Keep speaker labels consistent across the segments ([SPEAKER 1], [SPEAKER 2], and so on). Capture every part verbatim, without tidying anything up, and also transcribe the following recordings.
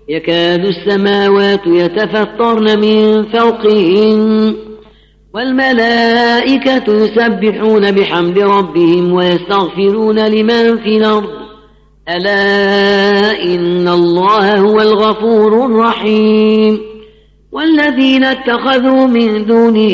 [SPEAKER 1] يكاد السماوات يتفطرن من فوقهن والملائكة يسبحون بحمد ربهم ويستغفرون لمن في الأرض ألا إن الله هو الغفور الرحيم والذين اتخذوا من دونه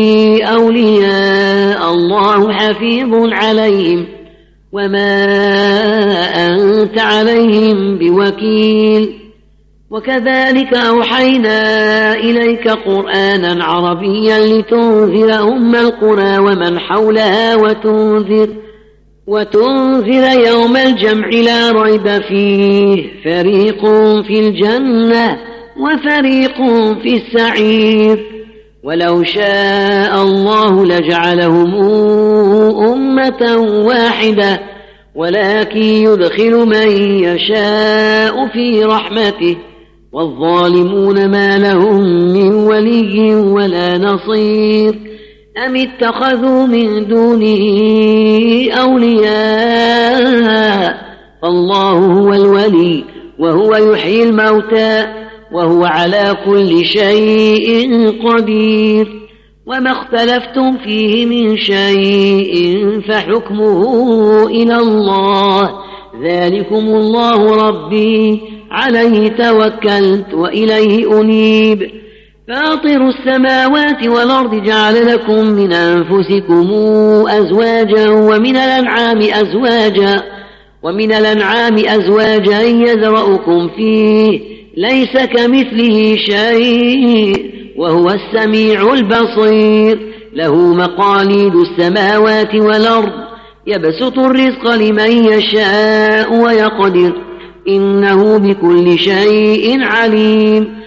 [SPEAKER 1] أولياء الله حفيظ عليهم وما أنت عليهم بوكيل وكذلك أوحينا إليك قرآنا عربيا لتنذر أم القرى ومن حولها وتنذر وتنذر يوم الجمع لا ريب فيه فريق في الجنة وفريق في السعير ولو شاء الله لجعلهم أمة واحدة ولكن يدخل من يشاء في رحمته والظالمون ما لهم من ولي ولا نصير أم اتخذوا من دونه أولياء فالله هو الولي وهو يحيي الموتى وهو على كل شيء قدير وما اختلفتم فيه من شيء فحكمه إلى الله ذلكم الله ربي عليه توكلت وإليه أنيب فاطر السماوات والأرض جعل لكم من أنفسكم أزواجا ومن الأنعام أزواجا ومن الأنعام أزواجا يذرأكم فيه ليس كمثله شيء وهو السميع البصير له مقاليد السماوات والأرض يبسط الرزق لمن يشاء ويقدر إنه بكل شيء عليم